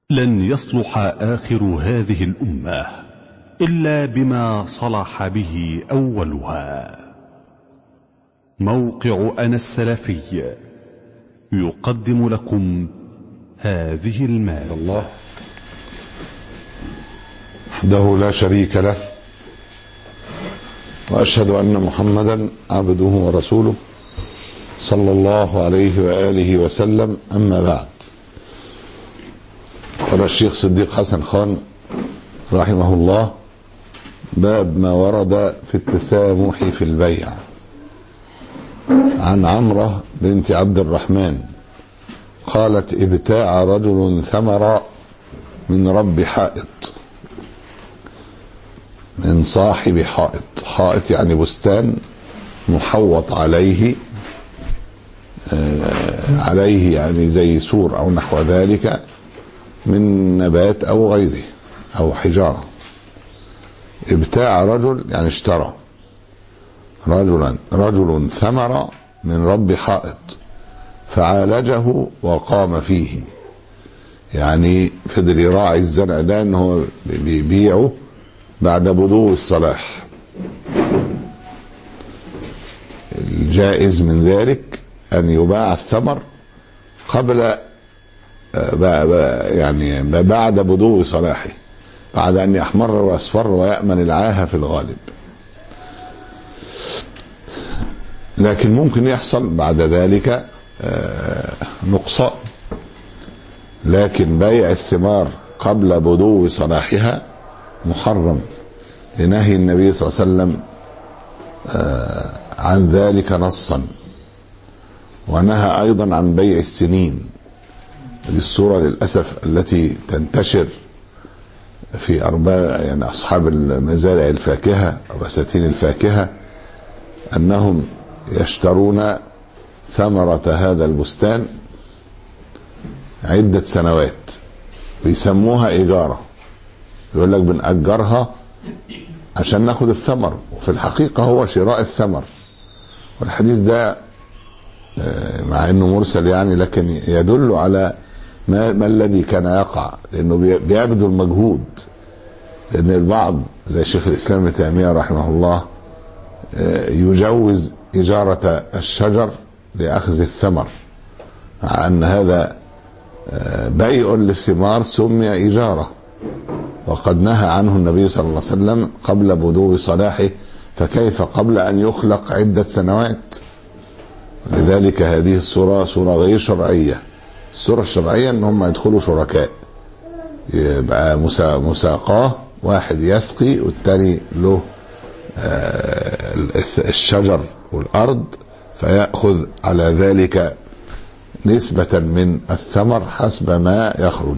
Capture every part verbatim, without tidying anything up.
لن يصلح آخر هذه الأمة إلا بما صلح به أولها. موقع أنا السلفي يقدم لكم هذه المادة. الله وحده لا شريك له، وأشهد أن محمدا عبده ورسوله صلى الله عليه وآله وسلم. أما بعد، قال الشيخ صديق حسن خان رحمه الله: باب ما ورد في التسامح في البيع. عن عمرة بنت عبد الرحمن قالت: ابتاع رجل ثمر من رب حائط، من صاحب حائط. حائط يعني بستان محوط عليه آه عليه يعني زي سور أو نحو ذلك من نبات أو غيره أو حجارة. ابتاع رجل يعني اشترى رجلا رجل ثمر من رب حائط فعالجه وقام فيه، يعني فضل يراعي الزرع ده ان هو بيبيعه بعد بدو الصلاح. الجائز من ذلك ان يباع الثمر قبل يعني بعد بدو صلاحه، بعد ان يحمر واصفر ويأمن العاهة في الغالب. لكن ممكن يحصل بعد ذلك نقصان، لكن بيع الثمار قبل بدو صلاحها محرم لنهي النبي صلى الله عليه وسلم عن ذلك نصا، ونهى ايضا عن بيع السنين. هذه الصورة للأسف التي تنتشر في أرباب يعني أصحاب المزارع الفاكهة أو بساتين الفاكهة، أنهم يشترون ثمرة هذا البستان عدة سنوات ويسموها إيجارة، يقول لك بنأجرها عشان ناخد الثمر، وفي الحقيقة هو شراء الثمر. والحديث ده مع أنه مرسل يعني لكن يدل على ما, ما الذي كان يقع، لأنه بيبذل مجهود. لأن البعض زي شيخ الإسلام ابن تيمية رحمه الله يجوز إجارة الشجر لأخذ الثمر، مع أن هذا بيع للثمار سمي إجارة، وقد نهى عنه النبي صلى الله عليه وسلم قبل بدو صلاحه، فكيف قبل أن يخلق عدة سنوات؟ لذلك هذه الصورة صورة غير شرعية. الصورة الشرعية ان هم يدخلوا شركاء، يبقى مساقاه، واحد يسقي والتاني له الشجر والأرض، فيأخذ على ذلك نسبة من الثمر حسب ما يخرج.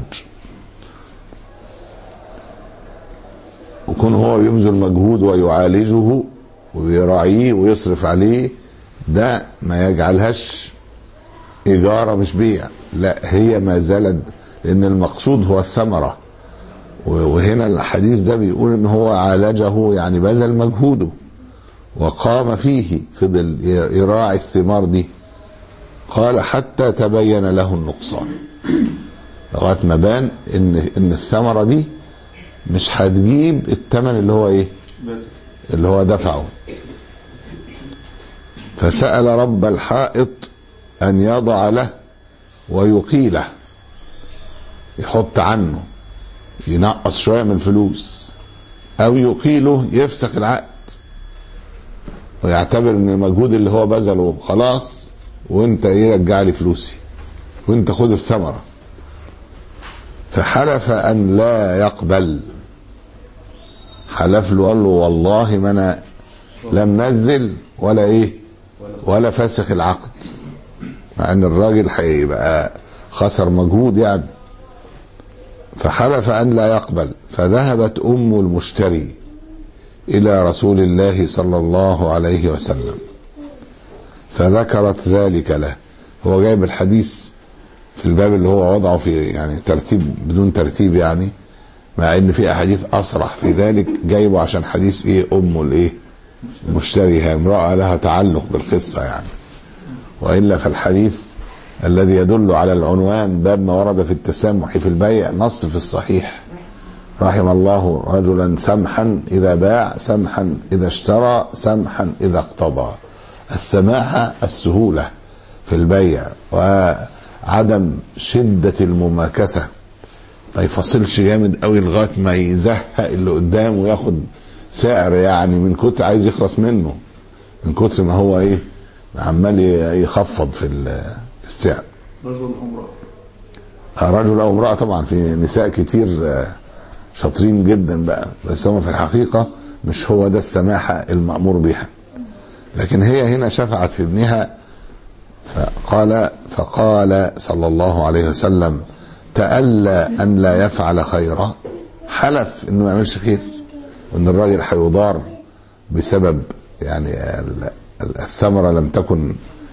وكون هو يبذل مجهود ويعالجه ويراعيه ويصرف عليه، ده ما يجعلهاش إيجارة مش بيع، لا هي ما زالت، لأن المقصود هو الثمرة. وهنا الحديث ده بيقول إن هو عالجه يعني بذل مجهوده وقام فيه، فضل يراعي الثمار دي. قال حتى تبين له النقصان، لغاية ما بان إن إن الثمرة دي مش هتجيب الثمن اللي هو إيه اللي هو دفعه. فسأل رب الحائط أن يضع له ويقيله، يحط عنه، ينقص شوية من الفلوس، أو يقيله يفسخ العقد ويعتبر ان المجهود اللي هو بذله خلاص، وانت يرجع لي فلوسي وانت خد الثمرة. فحلف أن لا يقبل، حلف له قال له والله ما أنا لم نزل ولا إيه ولا فاسخ العقد، مع ان الراجل هيبقى خسر مجهود يعني. فحلف ان لا يقبل. فذهبت ام المشتري الى رسول الله صلى الله عليه وسلم فذكرت ذلك له. هو جايب الحديث في الباب اللي هو وضعه في يعني ترتيب بدون ترتيب يعني، مع ان في احاديث اصرح في ذلك، جايبه عشان حديث ايه ام الايه مشتريها امرأة لها تعلق بالقصة يعني، وإلا فالحديث الذي يدل على العنوان باب ما ورد في التسامح في البيع نص في الصحيح: رحم الله رجلا سمحا إذا باع، سمحا إذا اشترى، سمحا إذا اقتضى. السماحة السهولة في البيع وعدم شدة المماكسة، ما يفصلش جامد قوي لغاية ما يزهق اللي قدامه وياخد سعر يعني من كتر عايز يخلص منه، من كتر ما هو ايه عمال يخفض في السعر. رجل او امرأة، رجل او امرأة طبعا، في نساء كتير شاطرين جدا بقى، بس هم في الحقيقة مش هو ده السماحة المأمور بها. لكن هي هنا شفعت في ابنها، فقال فقال صلى الله عليه وسلم: تألى أن لا يفعل خيرا، حلف انه ما يعملش خير، وان الراجل هيضار بسبب يعني الثمرة لم تكن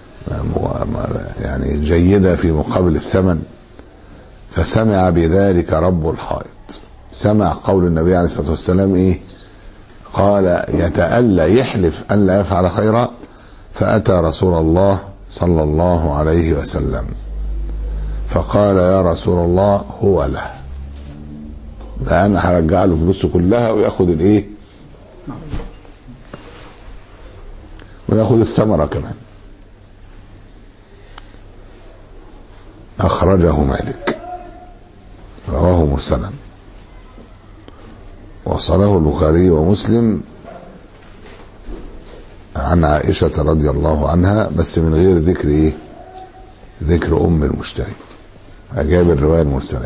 يعني جيدة في مقابل الثمن. فسمع بذلك رب الحائط، سمع قول النبي عليه الصلاة والسلام ايه؟ قال يتألى، يحلف أن لا يفعل خيرا. فأتى رسول الله صلى الله عليه وسلم فقال: يا رسول الله هو له، ده انا هرجع له فلوسه كلها وياخد الايه، وياخد الثمرة كمان. اخرجه مالك، رواه مرسلا، وصله البخاري ومسلم عن عائشة رضي الله عنها، بس من غير ذكر ايه، ذكر ام المشتري، اجاب الرواية المرسلة.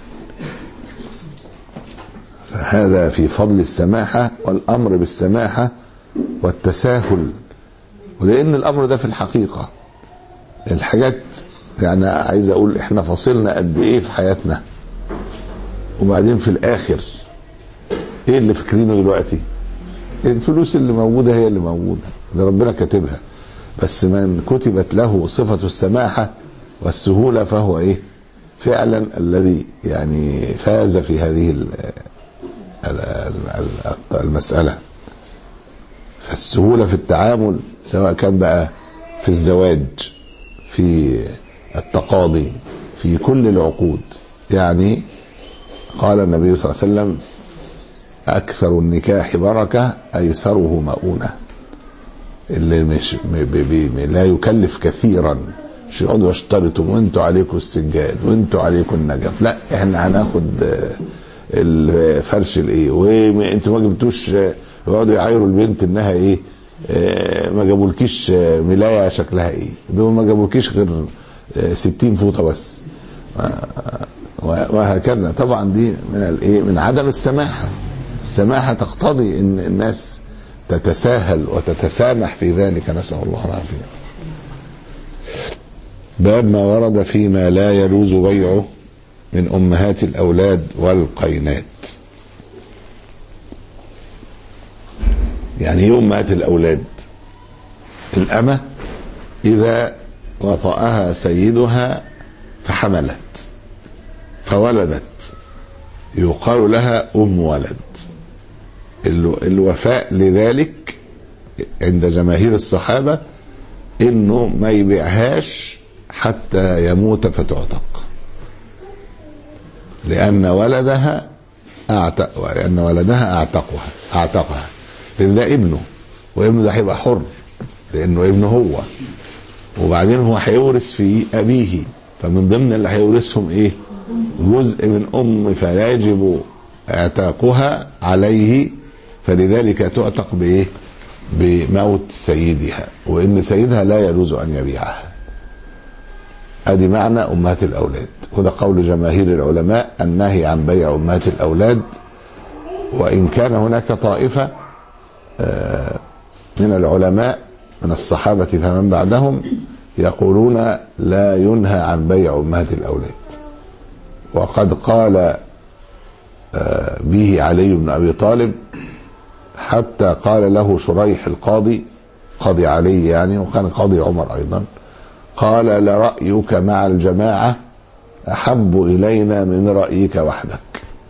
فهذا في فضل السماحة والامر بالسماحة والتساهل. ولان الامر ده في الحقيقة الحاجات، يعني عايز اقول احنا فصلنا قد ايه في حياتنا، وبعدين في الاخر ايه اللي فاكرينه دلوقتي؟ الفلوس اللي موجودة هي اللي موجودة، اللي ربنا كاتبها. بس من كتبت له صفة السماحة والسهولة فهو ايه فعلا الذي يعني فاز في هذه المسألة. فالسهولة في التعامل سواء كان بقى في الزواج، في التقاضي، في كل العقود. يعني قال النبي صلى الله عليه وسلم: أكثر النكاح بركة أيسره مؤونة. اللي مش لا يكلف كثيرا، مش يقعدوا يشترطوا وانتوا عليكم السجاد وانتوا عليكم النجف، لا احنا هناخد الفرش الايه، وانتوا ما جبتوش، يقعدوا يعايروا البنت انها ايه، ما جابولكيش ملايه شكلها ايه، دول ما جابولكيش غير ستين فوطه بس، وهكذا. طبعا دي من الايه، من عدم السماحه. السماحه تقتضي ان الناس تتساهل وتتسامح في ذلك، نسأل الله العافية. باب ما ورد فيما لا يجوز بيعه من أمهات الأولاد والقينات. يعني ايه أمهات الأولاد؟ الأمة إذا وطأها سيدها فحملت فولدت يقال لها أم ولد. الوفاء لذلك عند جماهير الصحابة انه ما يبيعهاش حتى يموت فتعتق، لان ولدها اعتق لان ولدها اعتقها اعتقها لان ده ابنه، وابنه ده هيبقى حر لانه ابنه هو، وبعدين هو هيورث في ابيه، فمن ضمن اللي هيورثهم ايه؟ جزء من ام، فلا يجب اعتاقها عليه، فلذلك تعتق بايه؟ بموت سيدها، وان سيدها لا يجوز ان يبيعها. ادي معنى امهات الاولاد، وده قول جماهير العلماء النهي عن بيع امهات الاولاد. وان كان هناك طائفه من العلماء من الصحابه فمن بعدهم يقولون لا ينهى عن بيع امهات الاولاد، وقد قال به علي بن ابي طالب، حتى قال له شريح القاضي، قاضي علي يعني، وكان قاضي عمر ايضا، قال: لرأيك مع الجماعة احب الينا من رأيك وحدك.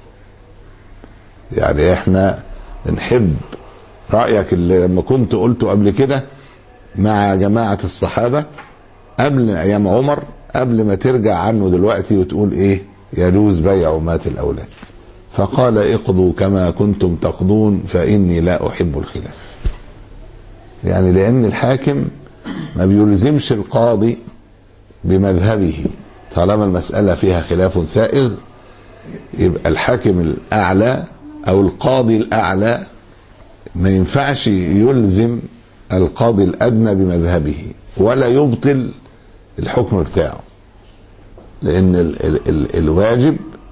يعني احنا نحب رأيك اللي لما كنت قلته قبل كده مع جماعة الصحابة قبل ايام عمر، قبل ما ترجع عنه دلوقتي وتقول ايه يجوز بيع مات الاولاد. فقال اقضوا كما كنتم تقضون فاني لا احب الخلاف. يعني لان الحاكم ما بيلزمش القاضي بمذهبه طالما المسألة فيها خلاف سائغ، يبقى الحاكم الاعلى او القاضي الاعلى ما ينفعش يلزم القاضي الادنى بمذهبه ولا يبطل الحكم بتاعه، لان ال ال ال الواجب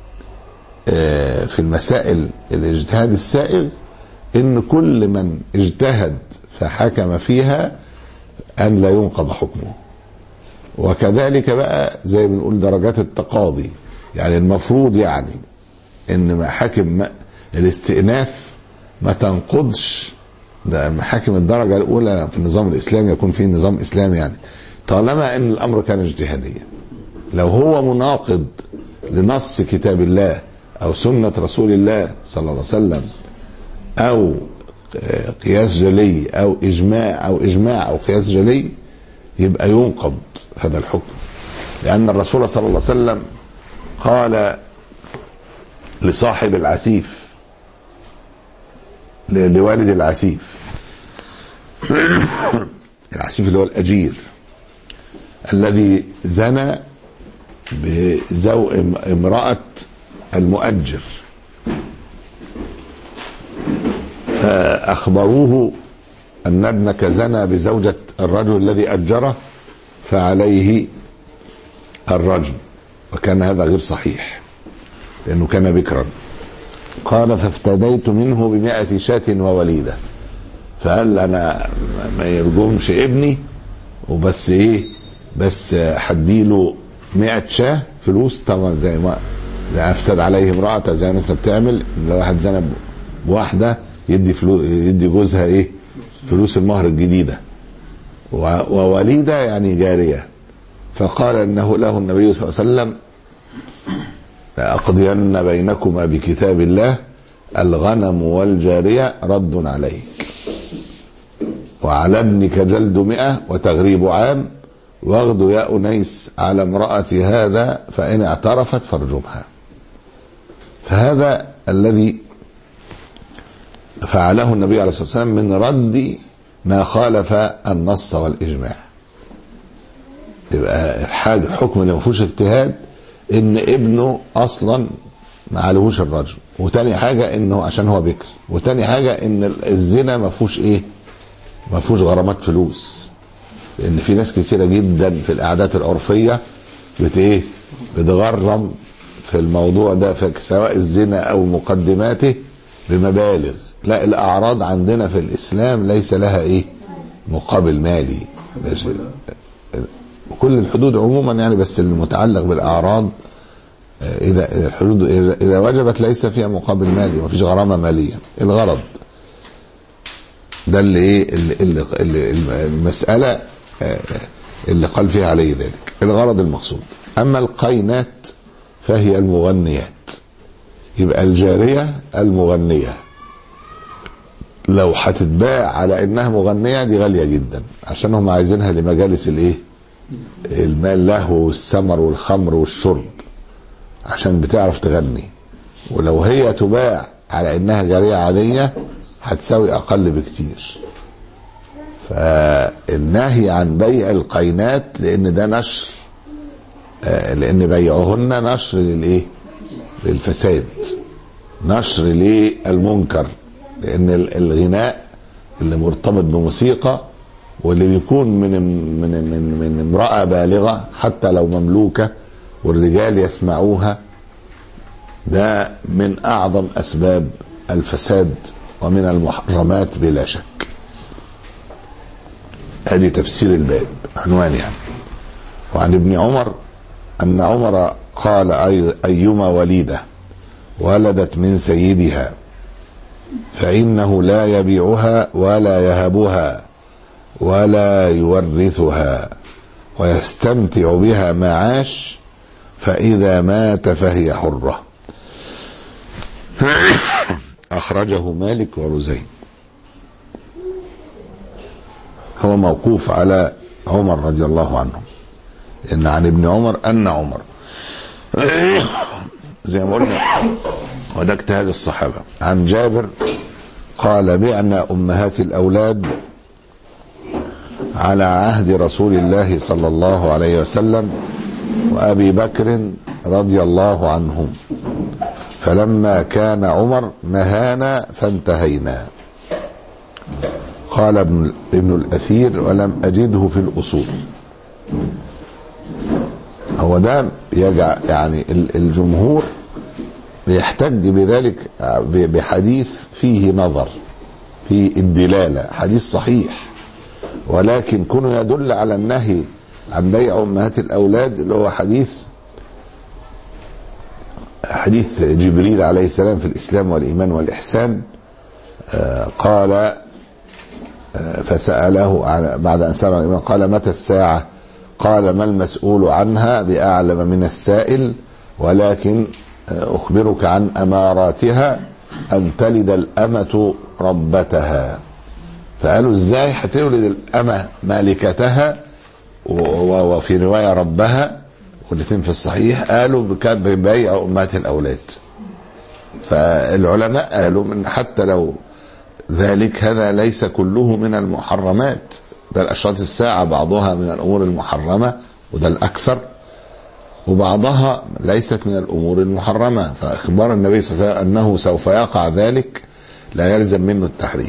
في المسائل الاجتهاد السائغ ان كل من اجتهد فحكم فيها ان لا ينقض حكمه. وكذلك بقى زي ما بنقول درجات التقاضي، يعني المفروض يعني ان محاكم الاستئناف ما تنقضش، ده محاكم الدرجة الاولى في النظام الاسلامي يكون فيه نظام اسلامي يعني طالما ان الامر كان اجتهاديا. لو هو مناقض لنص كتاب الله او سنة رسول الله صلى الله عليه وسلم او قياس جلي او اجماع او اجماع او قياس جلي، يبقى ينقض هذا الحكم. لان الرسول صلى الله عليه وسلم قال لصاحب العسيف، لوالد العسيف العسيف اللي هو الاجير الذي زنى بزو امرأة المؤجر، فأخبروه أن ابنك زنى بزوجة الرجل الذي أجره فعليه الرجم، وكان هذا غير صحيح لأنه كان بكرا. قال فافتديت منه بمائة شاة ووليدة، فقال أنا ما يرجمش ابني وبس إيه بس حديله مائة شاه فلوس، طبعا زي ما أفسد عليه امرأة زي ما الناس بتعمل، لو واحد زنى بواحدة يدي فلوس، يدي جوزها ايه فلوس المهر الجديدة، ووليدة يعني جارية. فقال انه له النبي صلى الله عليه وسلم لأقضين بينكما بكتاب الله الغنم والجارية رد عليك، وعلى ابنك جلد مئة وتغريب عام، واغدو يا أنيس على امرأة هذا فإن اعترفت فارجمها. فهذا الذي فعله النبي عليه الصلاة والسلام من رد ما خالف النص والإجماع. يبقى الحاجة الحكم اللي ما فيهوش اجتهاد ان ابنه اصلا ما عليهوش الرجم، وتاني حاجة انه عشان هو بكر، وتاني حاجة ان الزنا ما فيهوش ايه ما فيهوش غرامات فلوس، لان في ناس كثيرة جدا في القعدات العرفية بت ايه بتغرم في الموضوع ده، سواء الزنا او مقدماته بمبالغ. لا، الاعراض عندنا في الاسلام ليس لها ايه مقابل مالي، وكل الحدود عموما يعني، بس المتعلق بالاعراض اذا الحدود اذا وجبت ليس فيها مقابل مالي، ما فيش غرامه ماليه. الغرض ده اللي ايه اللي, اللي المساله اللي قال فيها عليه ذلك، الغرض المقصود. اما القينات فهي المغنيات، يبقى الجاريه المغنيه لو هتتباع على انها مغنيه دي غاليه جدا، عشان هم عايزينها لمجالس الايه المال له والسمر والخمر والشرب، عشان بتعرف تغني. ولو هي تباع على انها جاريه عاديه هتساوي اقل بكتير. فالنهي عن بيع القينات لان ده نشر، لان بيعهن نشر للايه للفساد، نشر للمنكر، لان الغناء اللي مرتبط بموسيقى واللي بيكون من من من من امرأة بالغة حتى لو مملوكة والرجال يسمعوها، ده من اعظم اسباب الفساد ومن المحرمات بلا شك. ادي تفسير الباب عنوان يعني. وعن ابن عمر ان عمر قال ايما وليدة ولدت من سيدها فإنه لا يبيعها ولا يهبها ولا يورثها ويستمتع بها ما عاش، فإذا مات فهي حرة. أخرجه مالك ورزين. هو موقوف على عمر رضي الله عنه، إن عن ابن عمر أن عمر زي ما قلنا وده اجتهاد الصحابة. عن جابر قال بعنا أمهات الأولاد على عهد رسول الله صلى الله عليه وسلم وأبي بكر رضي الله عنهم، فلما كان عمر نهانا فانتهينا. قال ابن, ابن الأثير ولم أجده في الأصول. هو ده يجع يعني الجمهور بيحتج بذلك بحديث فيه نظر في الدلالة، حديث صحيح ولكن كونه يدل على النهي عن بيع أمهات الأولاد اللي هو حديث حديث جبريل عليه السلام في الإسلام والإيمان والإحسان. آه قال آه فسأله بعد أن سأله الإيمان قال متى الساعة؟ قال ما المسؤول عنها بأعلم من السائل، ولكن آه أخبرك عن أماراتها أن تلد الأمة ربتها. فقالوا ازاي هتولد الأمة مالكتها وفي رواية ربها، والاثنين في الصحيح. قالوا كان بيبيع أمهات الأولاد. فالعلماء قالوا من حتى لو ذلك هذا ليس كله من المحرمات، بل أشراط الساعة بعضها من الأمور المحرمة وده الأكثر، وبعضها ليست من الأمور المحرمة. فإخبار النبي صلى الله عليه وسلم أنه سوف يقع ذلك لا يلزم منه التحريم.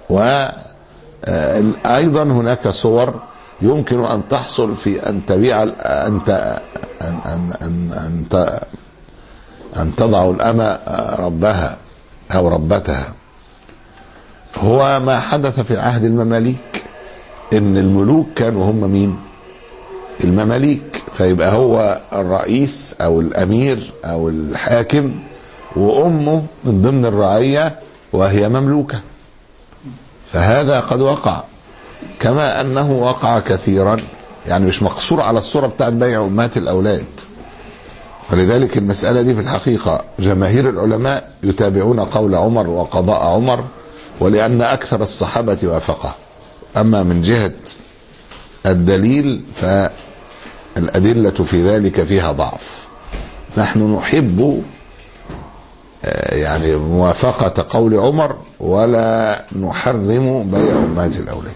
وأيضا هناك صور يمكن أن تحصل في أن تبيع أنت أن أن أن أن, أن تضع الأمة ربها أو ربتها. هو ما حدث في عهد المماليك، إن الملوك كانوا هم مين؟ المماليك. فيبقى هو الرئيس أو الأمير أو الحاكم وأمه من ضمن الرعية وهي مملوكة. فهذا قد وقع، كما أنه وقع كثيرا، يعني مش مقصور على الصورة بتاعت بيع أمهات الأولاد. ولذلك المسألة دي في الحقيقة جماهير العلماء يتابعون قول عمر وقضاء عمر، ولأن أكثر الصحابة وافقه. أما من جهة الدليل فالأدلة في ذلك فيها ضعف. نحن نحب يعني موافقة قول عمر ولا نحرم بيع أمهات الأولاد.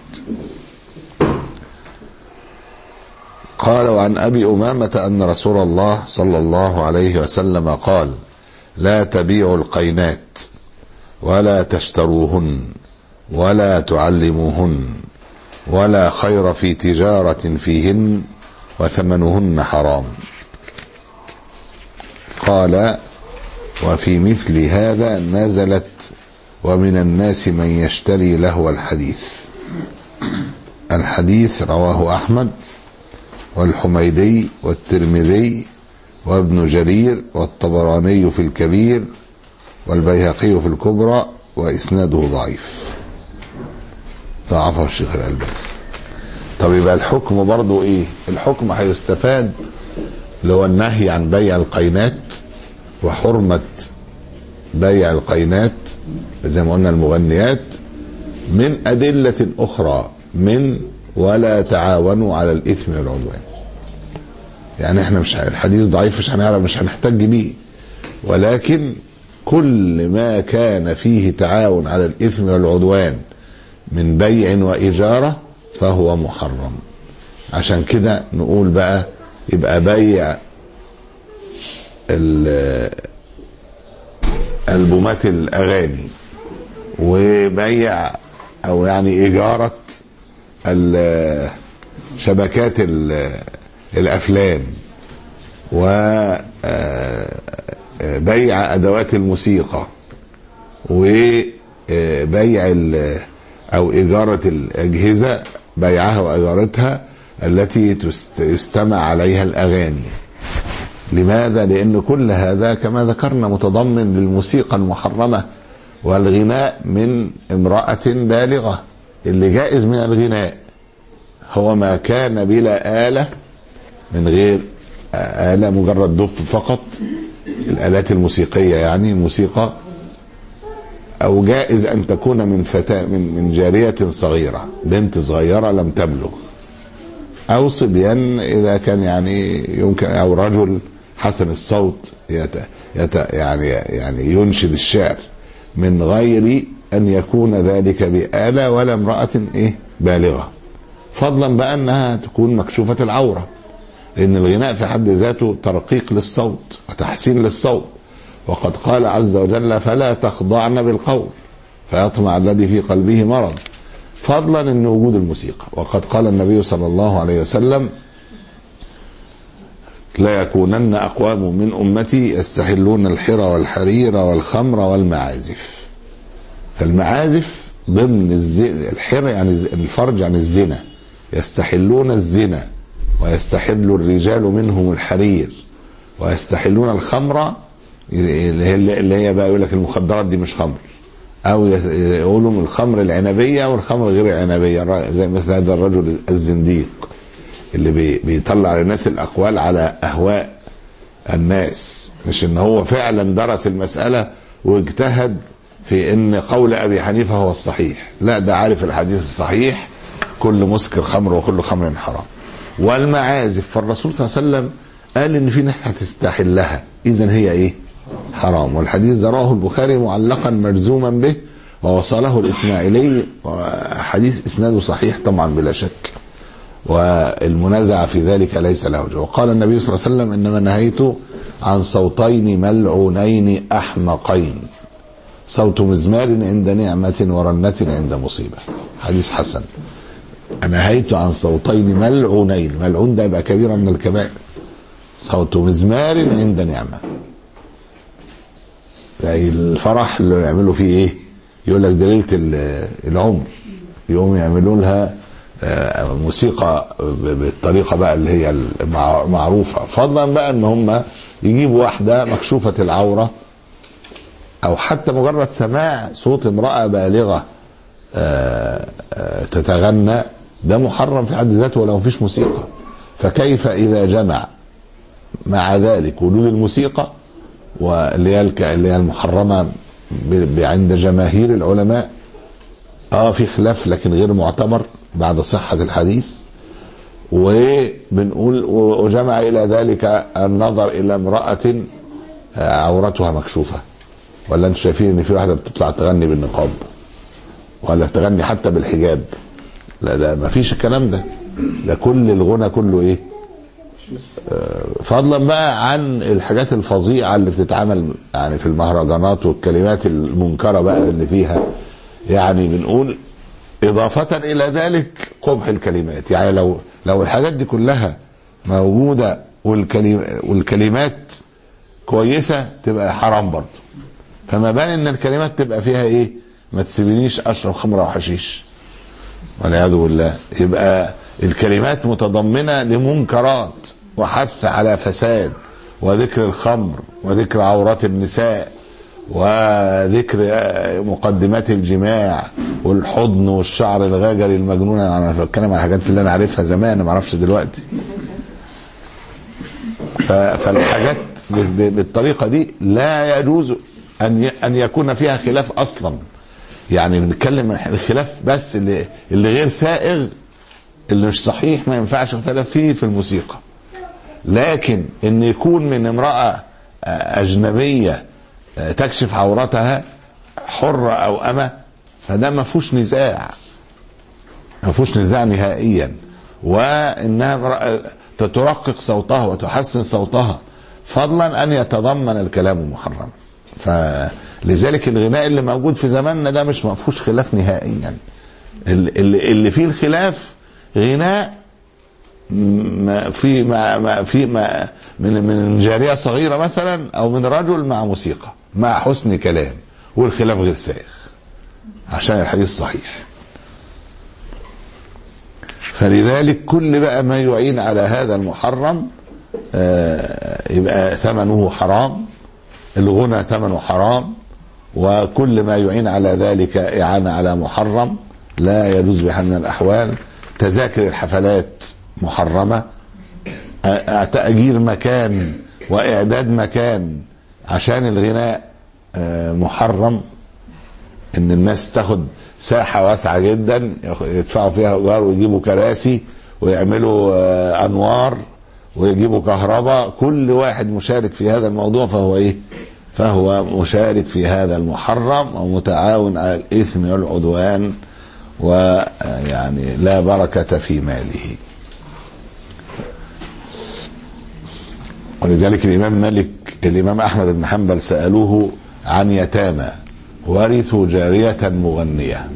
قال وعن أبي أمامة أن رسول الله صلى الله عليه وسلم قال لا تبيعوا القينات ولا تشتروهن ولا تعلموهن ولا خير في تجارة فيهن وثمنهن حرام. قال وفي مثل هذا نزلت ومن الناس من يشتري لهو الحديث. الحديث رواه أحمد والحميدي والترمذي وابن جرير والطبراني في الكبير والبيهقي في الكبرى وإسناده ضعيف، ضعفه الشيخ الألباني. طب يبقى الحكم برضو ايه؟ الحكم هيستفاد اللي هو النهي عن بيع القينات وحرمة بيع القينات زي ما قلنا المغنيات من أدلة أخرى من ولا تعاونوا على الإثم والعدوان. يعني احنا مش الحديث ضعيف مش هنعرف مش هنحتاج بيه، ولكن كل ما كان فيه تعاون على الإثم والعدوان من بيع وإجارة فهو محرم. عشان كده نقول بقى يبقى بيع ألبومات الأغاني وبيع أو يعني إجارة شبكات الأفلام وبيع أدوات الموسيقى وبيع أو إجارة الأجهزة بيعها وإجارتها التي يستمع عليها الأغاني. لماذا؟ لأن كل هذا كما ذكرنا متضمن للموسيقى المحرمة والغناء من امرأة بالغة. اللي جائز من الغناء هو ما كان بلا آلة، من غير آلة مجرد دف فقط، الآلات الموسيقية يعني الموسيقى، أو جائز أن تكون من فتاة من من جارية صغيرة، بنت صغيرة لم تبلغ، او صبيان اذا كان يعني يمكن، او رجل حسن الصوت يت يت يعني يعني ينشد الشعر من غير ان يكون ذلك بآلة ولا امرأة ايه بالغة، فضلا بقى انها تكون مكشوفة العورة، لان الغناء في حد ذاته ترقيق للصوت وتحسين للصوت، وقد قال عز وجل فلا تخضعن بالقول فيطمع الذي في قلبه مرض، فضلا ان وجود الموسيقى. وقد قال النبي صلى الله عليه وسلم لا يكونن اقوام من امتي يستحلون الحرى والحرير والخمر والمعازف. فالمعازف ضمن الحرى يعني الفرج عن الزنا، يستحلون الزنا ويستحل الرجال منهم الحرير ويستحلون الخمر اللي هي بقى يقول لك المخدرات دي مش خمر، او يقولوا من الخمر العنبيه والخمر غير العنبيه، زي مثل هذا الرجل الزنديق اللي بيطلع للناس الاقوال على اهواء الناس، مش ان هو فعلا درس المساله واجتهد في ان قول ابي حنيفه هو الصحيح، لا ده عارف الحديث الصحيح كل مسكر خمر وكل خمر حرام. والمعازف فالرسول صلى الله عليه وسلم قال ان في ناس هتستحلها، اذا هي ايه؟ حرام. والحديث رواه البخاري معلقا مجزوما به ووصله الاسماعيلي، وحديث اسناده صحيح طبعا بلا شك، والمنازعه في ذلك ليس له وجه. وقال النبي صلى الله عليه وسلم انما نهيت عن صوتين ملعونين احمقين، صوت مزمار عند نعمه ورنه عند مصيبه. حديث حسن. نهيت عن صوتين ملعونين، ملعون ده يبقى كبيره من الكبائر، صوت مزمار عند نعمه، زي الفرح اللي يعملوا فيه ايه؟ يقول لك ده ليله العمر، يقوم يعملوا لها موسيقى بالطريقه بقى اللي هي المعروفه، فضلا بقى ان هم يجيبوا واحده مكشوفه العوره، او حتى مجرد سماع صوت امراه بالغه تتغنى، ده محرم في حد ذاته ولو مفيش موسيقى. فكيف اذا جمع مع ذلك وجود الموسيقى واللي هي اللي هي المحرمه عند جماهير العلماء، اه في خلاف لكن غير معتبر بعد صحه الحديث، وبنقول وجمع الى ذلك النظر الى امراه عورتها مكشوفه. ولا انتم شايفين ان في واحده بتطلع تغني بالنقاب ولا تغني حتى بالحجاب؟ لا ده ما فيش الكلام ده، ده كل الغنى كله ايه؟ فضلا بقى عن الحاجات الفظيعه اللي بتتعمل يعني في المهرجانات والكلمات المنكره بقى اللي فيها، يعني بنقول اضافه الى ذلك قبح الكلمات. يعني لو لو الحاجات دي كلها موجوده والكلمات كويسه تبقى حرام برضه، فما بان ان الكلمات تبقى فيها ايه؟ ما تسيبنيش اشرب خمره وحشيش والعياذ بالله. يبقى الكلمات متضمنه لمنكرات وحث على فساد وذكر الخمر وذكر عورات النساء وذكر مقدمات الجماع والحضن والشعر الغاجري المجنون. انا بتكلم عن الحاجات اللي انا عارفها زمان ما اعرفش دلوقتي. فالحاجات بالطريقه دي لا يجوز ان ان يكون فيها خلاف اصلا. يعني بنتكلم الخلاف بس اللي اللي غير سائغ اللي مش صحيح ما ينفعش اختلاف فيه في الموسيقى، لكن ان يكون من امرأة اجنبية تكشف عورتها حرة او امة فده ما فيهوش نزاع، ما فيهوش نزاع نهائيا. وانها تترقق صوتها وتحسن صوتها فضلا ان يتضمن الكلام المحرم. فلذلك الغناء اللي موجود في زماننا ده مش ما فيهوش خلاف نهائيا. اللي, اللي فيه الخلاف غناء ما في ما ما في ما من من جارية صغيرة مثلا او من رجل مع موسيقى مع حسن كلام، والخلاف غير سائغ عشان الحديث صحيح. فلذلك كل بقى ما يعين على هذا المحرم يبقى ثمنه حرام، الغنى ثمنه حرام، وكل ما يعين على ذلك إعانة على محرم لا يجوز بحال من الأحوال. تذاكر الحفلات محرمة، تأجير مكان وإعداد مكان عشان الغناء محرم، إن الناس تاخد ساحة واسعة جدا يدفعوا فيها أجار ويجيبوا كراسي ويعملوا انوار ويجيبوا كهرباء، كل واحد مشارك في هذا الموضوع فهو ايه؟ فهو مشارك في هذا المحرم ومتعاون على الاثم والعدوان، ويعني لا بركة في ماله. ولذلك الامام مالك الامام احمد بن حنبل سألوه عن يتامى ورثوا جارية مغنية،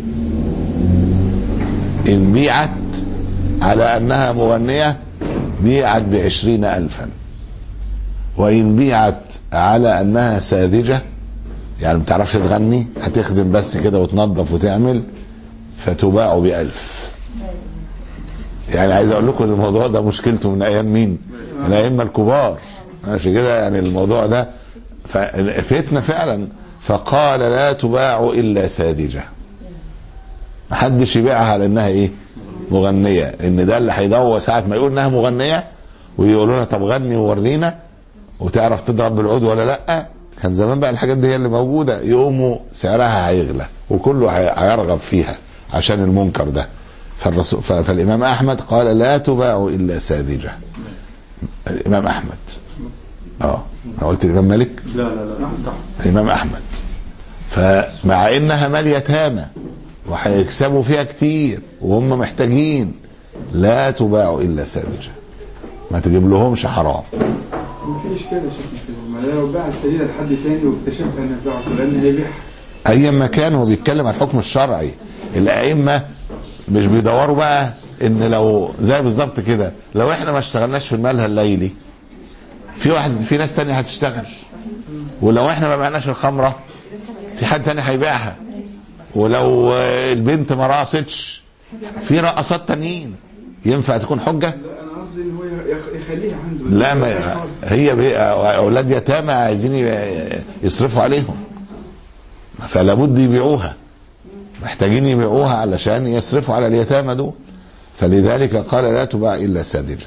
إن بيعت على أنها مغنية بيعت بعشرين ألفا، وإن بيعت على أنها ساذجة يعني ما بتعرفش تغني هتخدم بس كده وتنظف وتعمل فتباع بألف. يعني عايز أقول لكم الموضوع ده مشكلته من أيام مين؟ من أيام الكبار، ماشي كده. يعني الموضوع ده فتنة فعلا. فقال لا تباع إلا ساذجة، محدش يبيعها على انها ايه؟ مغنية. ان ده اللي هيدور ساعة ما يقول انها مغنية ويقولوا لنا طب غني وورينا وتعرف تضرب بالعود ولا لا، كان زمان بقى الحاجات دي هي اللي موجودة، يقوموا سعرها هيغلى وكله هيرغب فيها عشان المنكر ده. فالرسول فالامام احمد قال لا تباع الا ساذجة. الامام احمد اه انا قلت الامام مالك؟ لا لا لا الامام احمد. فمع انها مال يتامى وهيكسبوا فيها كتير وهم محتاجين، لا تباع الا ساذجة، ما تجيب لهمش حرام. مفيش كده يا شيخ، ما لو باع السيدة لحد تاني واكتشفها انها باعته لان هيبيعها اي مكان. هو بيتكلم عن الحكم الشرعي. الائمه مش بيدوروا بقى ان لو زي بالظبط كده لو احنا ما اشتغلناش في المالها الليلي في واحد في ناس تانية هتشتغل، ولو احنا ما بعناش الخمره في حد تاني هيبيعها، ولو البنت ما رقصتش في رقصات تانيين. ينفع تكون حجه؟ لا انا قصدي ان هو يخليها عنده. لا ما هي اولاد يتامى عايزين يصرفوا عليهم فلا بد يبيعوها، محتاجين يبيعوها علشان يصرفوا على اليتامى دول. فلذلك قال لا تباع الا ساذجة.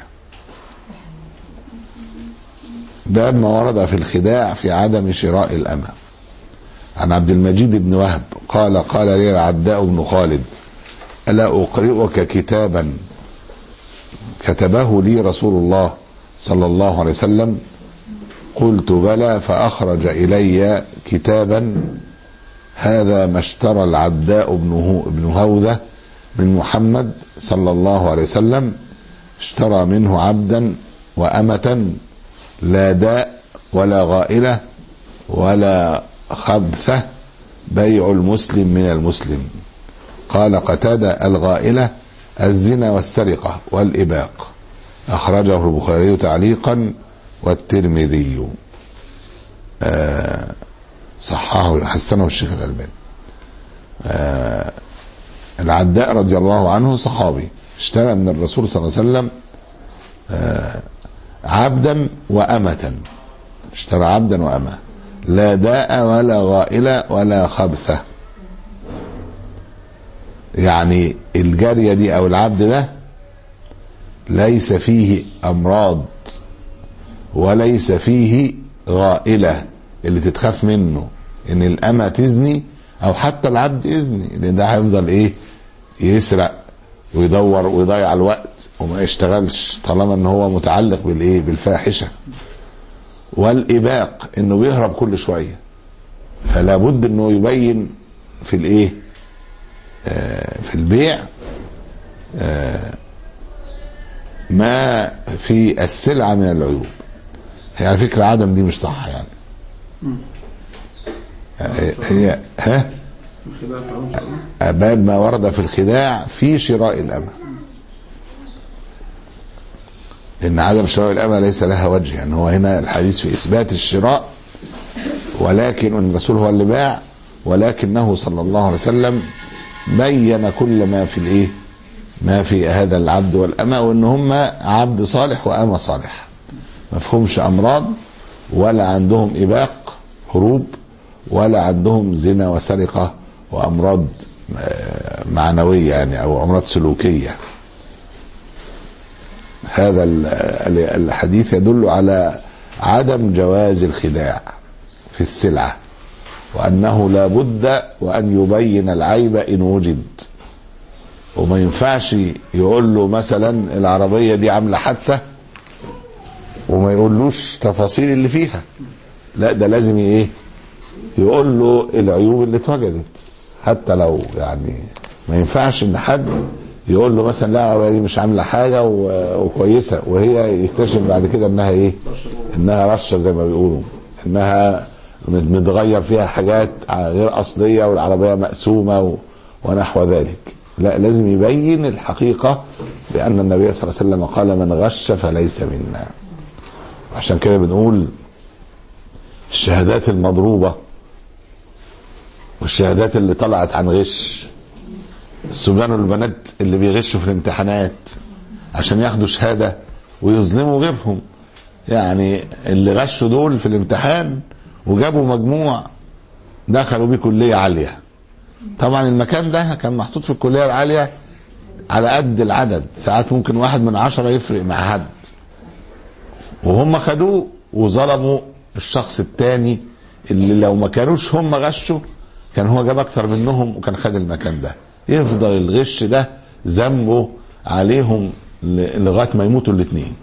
باب ما ورد في الخداع في عدم شراء الأمة. عن عبد المجيد بن وهب قال قال لي العداء بن خالد ألا أقرئك كتابا كتبه لي رسول الله صلى الله عليه وسلم؟ قلت بلى، فأخرج إلي كتابا هذا ما اشترى العداء بن هوذة من محمد صلى الله عليه وسلم، اشترى منه عبدا وأمة لا داء ولا غائلة ولا خبثة، بيع المسلم من المسلم. قال قتادة الغائلة الزنا والسرقة والإباق. أخرجه البخاري تعليقا والترمذي آه صححه حسنه الشيخ الألباني. آه العداء رضي الله عنه صحابي اشترى من الرسول صلى الله عليه وسلم آه عبدا وأمة، اشترى عبدا وأمة لا داء ولا غائلة ولا خبثة. يعني الجارية دي أو العبد ده ليس فيه أمراض وليس فيه غائلة اللي تتخاف منه ان الأمة تزني او حتى العبد يزني، لان ده هيفضل ايه؟ يسرق ويدور ويضيع الوقت وما يشتغلش طالما ان هو متعلق بالايه؟ بالفاحشة. والإباق انه بيهرب كل شوية، فلا بد انه يبين في الايه؟ آه في البيع آه ما في السلعة من العيوب. هي على فكرة عدم دي مش صح يعني. هي ها باب ما ورد في الخداع في شراء الأمة، لأن عدم شراء الأمة ليس لها وجه. يعني هو هنا الحديث في إثبات الشراء، ولكن الرسول هو اللي باع، ولكنه صلى الله عليه وسلم بين كل ما في الايه؟ ما في هذا العبد والأمة، وان هم عبد صالح وأمة صالح، ما فيهمش أمراض ولا عندهم إباق هروب ولا عندهم زنا وسرقة وأمراض معنوية يعني أو أمراض سلوكية. هذا الحديث يدل على عدم جواز الخداع في السلعة، وأنه لا بد وأن يبين العيب إن وجد. وما ينفعش يقول له مثلا العربية دي عاملة حادثة وما يقولوش تفاصيل اللي فيها، لا ده لازم ايه يقول له العيوب اللي اتوجدت. حتى لو يعني ما ينفعش ان حد يقول له مثلا لا العربية دي مش عاملة حاجة وكويسة وهي يكتشف بعد كده انها ايه، انها رشة زي ما بيقولوا، انها متغير فيها حاجات غير اصلية والعربية مقسومة ونحو ذلك. لا لازم يبين الحقيقة، لان النبي صلى الله عليه وسلم قال من غش فليس منا. عشان كده بنقول الشهادات المضروبة والشهادات اللي طلعت عن غش، الصبيان والبنات اللي بيغشوا في الامتحانات عشان ياخدوا شهادة ويظلموا غيرهم، يعني اللي غشوا دول في الامتحان وجابوا مجموع دخلوا بيه كلية عالية. طبعا المكان ده كان محطوط في الكلية العالية على قد العدد، ساعات ممكن واحد من عشرة يفرق مع حد، وهم خدوه وظلموا الشخص التاني اللي لو ما كانوش هم غشوا كان هو جاب اكتر منهم وكان خد المكان ده. يفضل الغش ده ذنبه عليهم لغايه ما يموتوا الاثنين.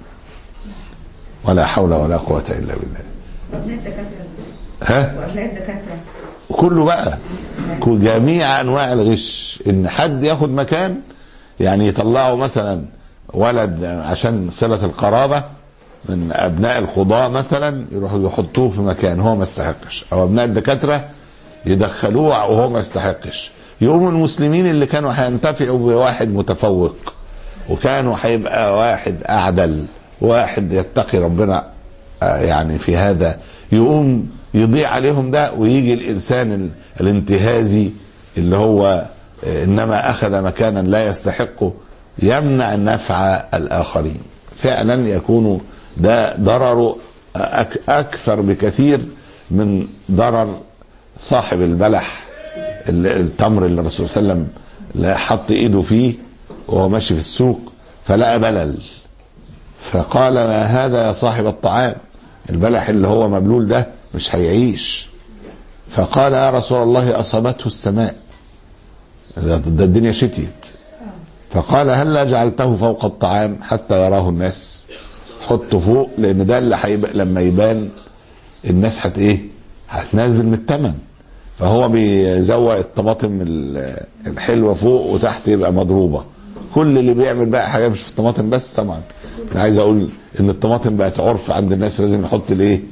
ولا حول ولا قوه الا بالله. وابناء الدكاتره ها وابناء الدكاتره كله بقى جميع انواع الغش، ان حد ياخد مكان، يعني يطلعوا مثلا ولد عشان صله القرابه من ابناء القضاة مثلا يروحوا يحطوه في مكان هو ما يستحقش، او ابناء الدكاتره يدخلوه وهو ما يستحقش. يقوم المسلمين اللي كانوا هينتفعوا بواحد متفوق وكانوا هيبقى واحد اعدل، واحد يتقي ربنا يعني في هذا، يقوم يضيع عليهم ده، ويجي الانسان الانتهازي اللي هو انما اخذ مكانا لا يستحقه يمنع نفع الاخرين. فعلا يكون ده ضرره اكثر بكثير من ضرر صاحب البلح التمر اللي الرسول صلى الله عليه وسلم حط ايده فيه وهو ماشي في السوق فلقى بلل، فقال ما هذا يا صاحب الطعام، البلح اللي هو مبلول ده مش هيعيش. فقال يا رسول الله اصابته السماء، ده الدنيا شتيت. فقال هل جعلته فوق الطعام حتى يراه الناس؟ حطه فوق، لان ده اللي حيب... لما يبان الناس هت ايه هتنزل من الثمن. فهو بيزوق الطماطم الحلوه فوق وتحت يبقى مضروبه. كل اللي بيعمل بقى حاجه مش في الطماطم بس، طبعا انا عايز اقول ان الطماطم بقت عرف عند الناس، لازم يحط الايه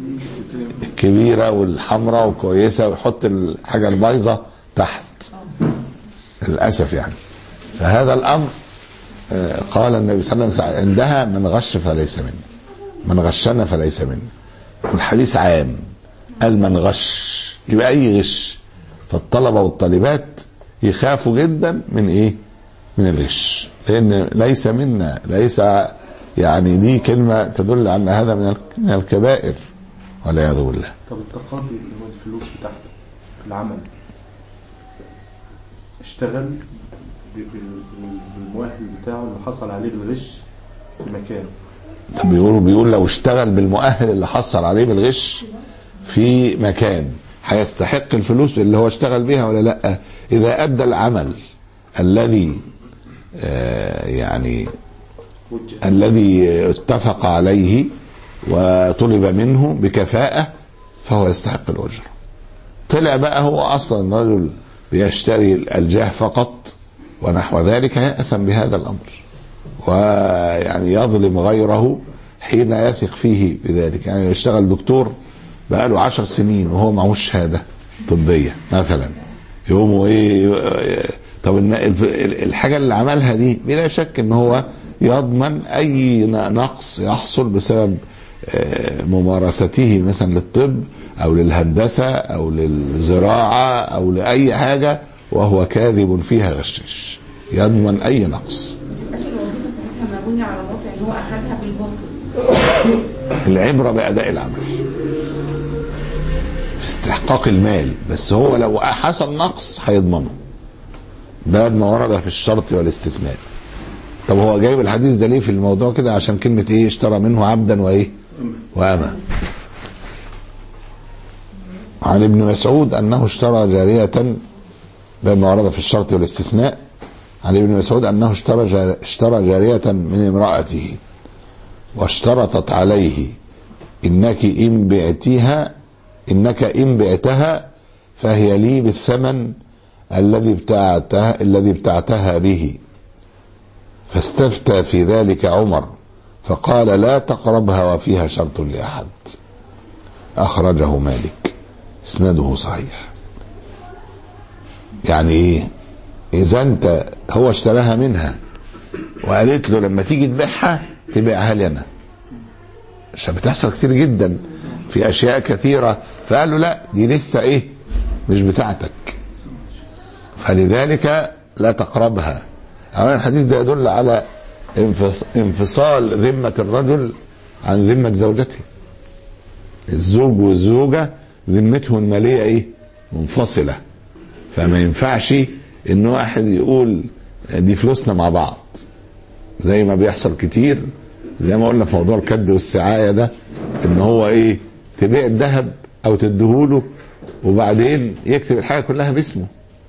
الكبيره والحمراء وكويسه ويحط الحاجه البايظه تحت للاسف يعني. فهذا الامر قال النبي صلى الله عليه وسلم عندها من غش فليس منه، من غشنا فليس منه. والحديث عام قال من غش، يبقى اي غش. فالطلبه والطالبات يخافوا جدا من ايه؟ من الغش، لان ليس منا، ليس يعني دي كلمه تدل على ان هذا من الكبائر والعياذ بالله. طب التقاضي اللي هو الفلوس بتاعته في العمل، اشتغل بالمؤهل بتاعه اللي حصل عليه بالغش في مكان. طب بيقولوا بيقول لو اشتغل بالمؤهل اللي حصل عليه بالغش في مكان هيستحق الفلوس اللي هو اشتغل بيها ولا لا؟ اذا ادى العمل الذي آه يعني وجه. الذي اتفق عليه وطلب منه بكفاءة فهو يستحق الأجر. طلع بقى هو اصلا رجل بيشتري الجاه فقط ونحو ذلك يأثم بهذا الأمر، ويعني يظلم غيره حين يثق فيه بذلك. يعني يشتغل دكتور بقاله عشر سنين وهو معهوش شهادة طبية مثلا، يقوموا ايه؟ طب الحاجة اللي عملها دي بلا شك ان هو يضمن اي نقص يحصل بسبب ممارسته مثلا للطب او للهندسة او للزراعة او لأي حاجة وهو كاذب فيها غشاش، يضمن اي نقص. العبرة بأداء العمل في استحقاق المال، بس هو لو حصل نقص هيضمنه، باب ما ورد في الشرط والاستثناء. طب هو جايب الحديث ده ليه في الموضوع كده؟ عشان كلمة ايه؟ اشترى منه عبدا وايه وأما. عن ابن مسعود انه اشترى جارية، باب ما ورد في الشرط والاستثناء، عن ابن مسعود أنه اشترى اشترى جارية من امرأته واشترطت عليه إنك إن بعتها إنك إن بعتها فهي لي بالثمن الذي ابتعتها الذي ابتعتها به، فاستفتى في ذلك عمر فقال لا تقربها وفيها شرط لأحد. أخرجه مالك، اسناده صحيح. يعني ايه؟ اذا انت هو اشتراها منها وقالت له لما تيجي تبيعها تبيعها لي انا، عشان بتحصل كتير جدا في اشياء كثيرة، فقال له لا دي لسه ايه مش بتاعتك، فلذلك لا تقربها. اولا الحديث ده يدل على انفصال ذمة الرجل عن ذمة زوجته. الزوج والزوجة ذمتهم المالية ايه منفصلة، فما ينفعش ان واحد يقول دي فلوسنا مع بعض زي ما بيحصل كتير، زي ما قلنا في موضوع الكد والسعاية ده، ان هو ايه تبيع الذهب او تديهوله وبعدين يكتب الحاجة كلها باسمه،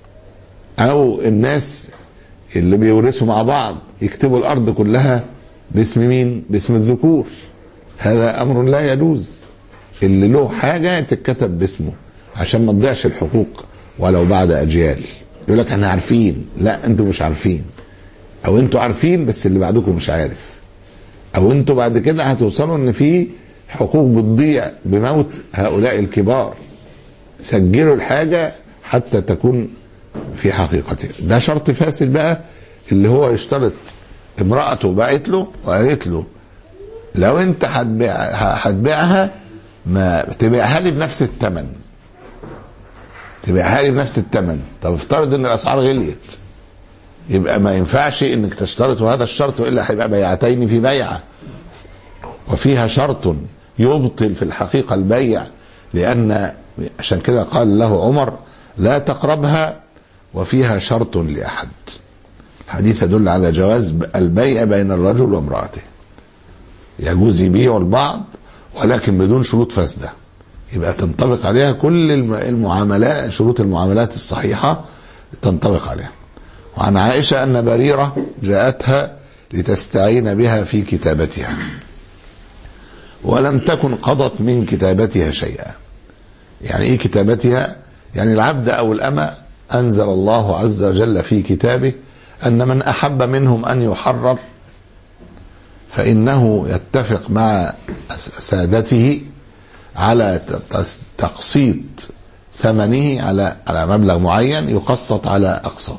او الناس اللي بيورثوا مع بعض يكتبوا الارض كلها باسم مين؟ باسم الذكور. هذا امر لا يجوز. اللي له حاجة تتكتب باسمه عشان ما تضيعش الحقوق ولو بعد اجيال. يقول لك احنا عارفين، لا انتوا مش عارفين، او انتوا عارفين بس اللي بعدكم مش عارف، او انتوا بعد كده هتوصلوا ان في حقوق بتضيع بموت هؤلاء الكبار. سجلوا الحاجة حتى تكون في حقيقتها. ده شرط فاسد بقى اللي هو يشترط امرأته باعت له وقالت له لو انت هتبيعها ما تبيعها لي بنفس الثمن، تبيعها لي بنفس الثمن. طب افترض ان الاسعار غليت، يبقى ما ينفعش انك تشترط هذا الشرط، والا هيبقى بيعتين في بيعه وفيها شرط يبطل في الحقيقه البيع. لان عشان كده قال له عمر لا تقربها وفيها شرط لاحد. الحديث يدل على جواز البيع بين الرجل وامراته، يجوز يبيعوا البعض ولكن بدون شروط فاسده، يبقى تنطبق عليها كل المعاملات، شروط المعاملات الصحيحة تنطبق عليها. وعن عائشة أن بريرة جاءتها لتستعين بها في كتابتها ولم تكن قضت من كتابتها شيئا. يعني ايه كتابتها؟ يعني العبد أو الأمة أنزل الله عز وجل في كتابه أن من أحب منهم أن يحرر فإنه يتفق مع سادته على تقسيط ثمنه على على مبلغ معين يقسط على أقساط،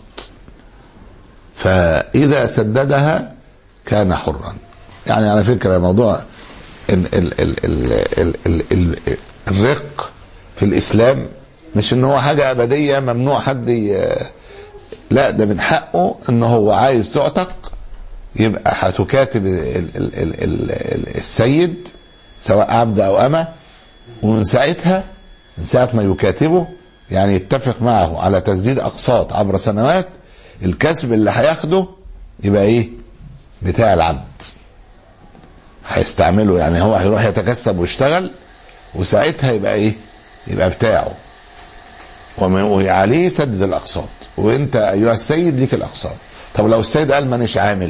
فإذا سددها كان حرا. يعني على فكرة موضوع ال ال ال ال ال ال ال الرق في الإسلام مش إن هو حاجة أبدية ممنوع حد، لا ده من حقه إن هو عايز تعتق يبقى هتكاتب السيد سواء عبد أو أمة، ومن ساعتها من ساعة ما يكاتبه يعني يتفق معه على تسديد أقساط عبر سنوات، الكسب اللي هياخده يبقى ايه بتاع العبد، هيستعمله. يعني هو هيروح يتكسب ويشتغل وساعتها يبقى ايه يبقى بتاعه، وعليه سدد الأقساط، وانت ايها السيد ليك الأقساط. طب لو السيد قال مانيش عامل،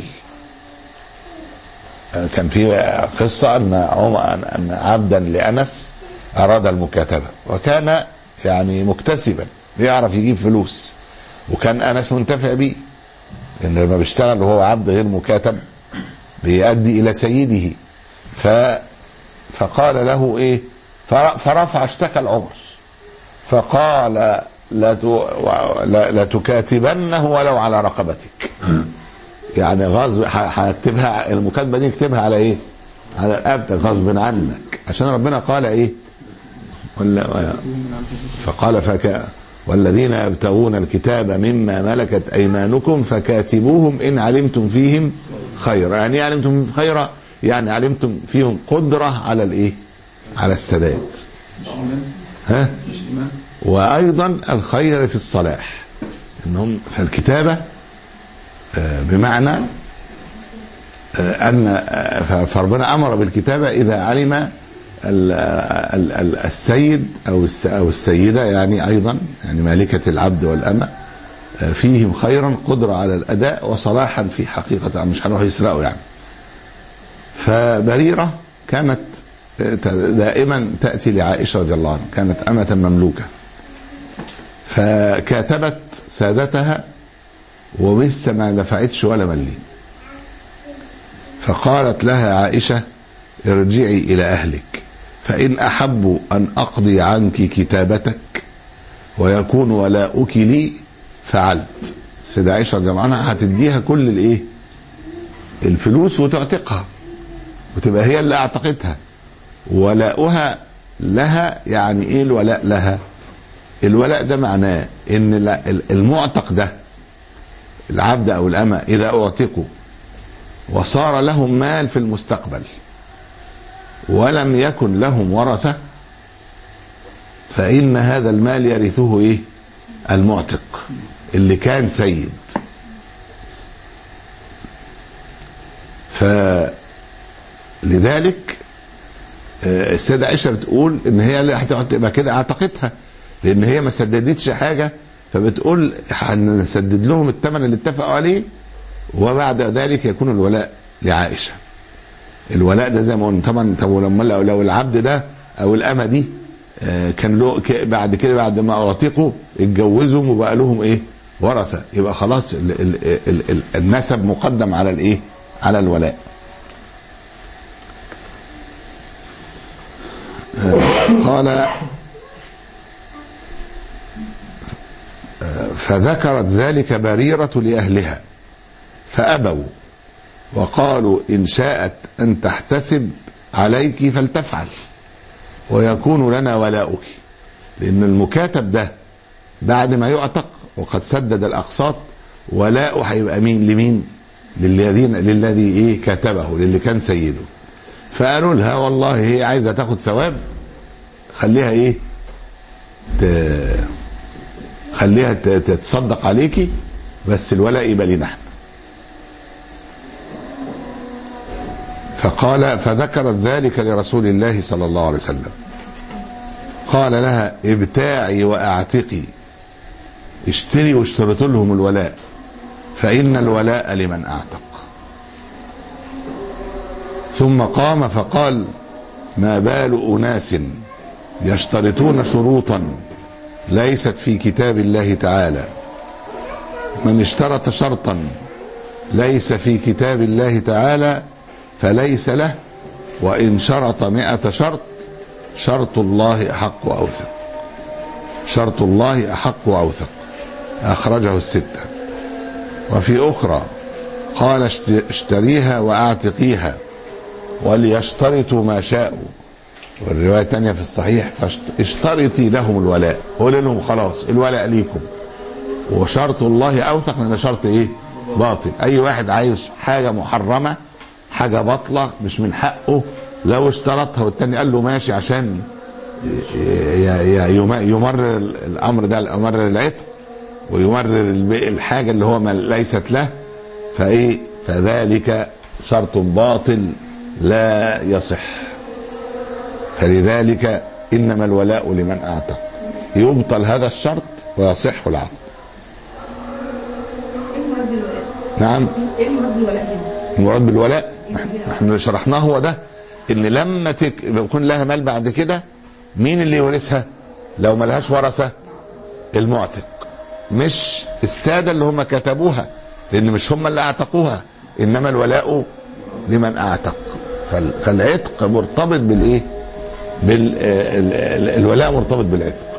كان في قصة أن أن عبدا لأنس أراد المكاتبة وكان يعني مكتسبا بيعرف يجيب فلوس، وكان أنس منتفع بيه، لأن لما بيشتغل وهو عبد غير مكاتب بيؤدي إلى سيده. ف فقال له إيه، فرفع اشتكى العمر فقال لا تكاتبنه ولو على رقبتك. يعني غصب هكتبها المكاتبة دي اكتبها على ايه، على رقبتك غصب عنك، عشان ربنا قال ايه ولا فقال فك والذين يبتغون الكتاب مما ملكت ايمانكم فكاتبوهم ان علمتم فيهم خيرا. يعني علمتم فيهم خيرا يعني علمتم فيهم قدرة على الايه على السداد. ها وايضا الخير في الصلاح انهم في الكتابة، بمعنى أن فربنا أمر بالكتابة إذا علم السيد أو السيدة، يعني أيضا يعني مالكة العبد والأمة فيهم خيرا قدرة على الأداء وصلاحا في حقيقة، مش هنروح يسرقوا يعني. فبريرة كانت دائما تأتي لعائشة رضي الله عنها، كانت أمة مملوكة، فكاتبت سادتها ولسه ما دفعتش ولا مليم، فقالت لها عائشة ارجعي إلى أهلك فإن أحبوا أن أقضي عنك كتابتك ويكون ولاؤك لي فعلت. السيدة عائشة رضي الله عنها هتديها كل الايه الفلوس وتعتقها وتبقى هي اللي اعتقتها، ولاؤها لها. يعني ايه الولاء لها؟ الولاء ده معناه ان المعتق ده العبد او الامة اذا اعتقوا وصار لهم مال في المستقبل ولم يكن لهم ورثة، فإن هذا المال يرثه ايه؟ المعتق اللي كان سيد. فلذلك السيدة عائشة بتقول ان هي اللي هتبقى كده اعتقتها، لان هي ما سددتش حاجة، فبتقول هنسدد لهم الثمن اللي اتفقوا عليه، وبعد ذلك يكون الولاء لعائشة. الولاء ده زي ما قلنا طبعا. طب ولما لو العبد ده او الامة دي كان له بعد كده بعد ما اعتقوا اتجوزهم وبقى لهم ايه؟ ورثة، يبقى خلاص ال ال ال ال النسب مقدم على الايه؟ على الولاء. قال فذكرت ذلك بريرة لأهلها فأبوا وقالوا إن شاءت أن تحتسب عليك فلتفعل ويكون لنا ولاؤك، لأن المكاتب ده بعد ما يعتق وقد سدد الأقساط ولاؤه هيبقى مين؟ لمين؟ للذين للذي إيه كاتبه، للي كان سيده. فقالوا لها والله هي عايزة تاخد ثواب، خليها إيه؟ خليها تتصدق عليكي، بس الولاء يبقى لنا احنا. فقال فذكرت ذلك لرسول الله صلى الله عليه وسلم، قال لها ابتاعي واعتقي، اشتري واشترط لهم الولاء، فإن الولاء لمن اعتق. ثم قام فقال ما بال أناس يشترطون شروطا ليست في كتاب الله تعالى، من اشترط شرطا ليس في كتاب الله تعالى فليس له، وإن شرط مئة شرط شرط الله أحق وأوثق. شرط الله أحق وأوثق. أخرجه الستة. وفي أخرى قال اشتريها وأعتقيها وليشترطوا ما شاءوا. والرواية الثانية في الصحيح فاشترطي لهم الولاء، قول لهم خلاص الولاء ليكم، وشرط الله أوثق، لأن شرط إيه؟ باطل. أي واحد عايز حاجة محرمة، حاجة باطلة مش من حقه، لو اشترطها والتاني قال له ماشي عشان يمرر الأمر ده، يمرر العتق ويمرر الحاجة اللي هو ليست له، فإيه؟ فذلك شرط باطل لا يصح. فلذلك إنما الولاء لمن أعتق، يبطل هذا الشرط ويصح العقد. نعم. ايه المراد بالولاء هنا؟ المراد بالولاء احنا اللي شرحناه هو ده، ان لما تك... يكون لها مال بعد كده، مين اللي يورثها؟ لو ما لهاش ورثه المعتق، مش الساده اللي هم كتبوها، لان مش هم اللي اعتقوها، انما الولاء لمن اعتق. فال... فالعتق مرتبط بالايه؟ بالولاء مرتبط بالعتق.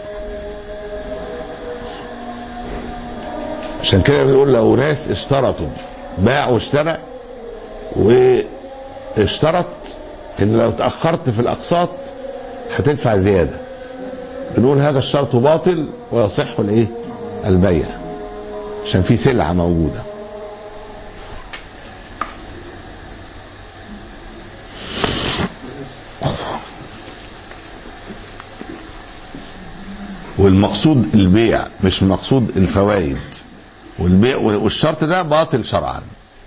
عشان كده بنقول لو ناس اشترطوا، باع واشترى واشترط ان لو تأخرت في الاقساط هتدفع زيادة، بنقول هذا الشرط باطل ويصح الايه؟ البيع، عشان في سلعة موجودة. والمقصود البيع مش مقصود الفوائد، والبيع والشرط ده باطل شرعا.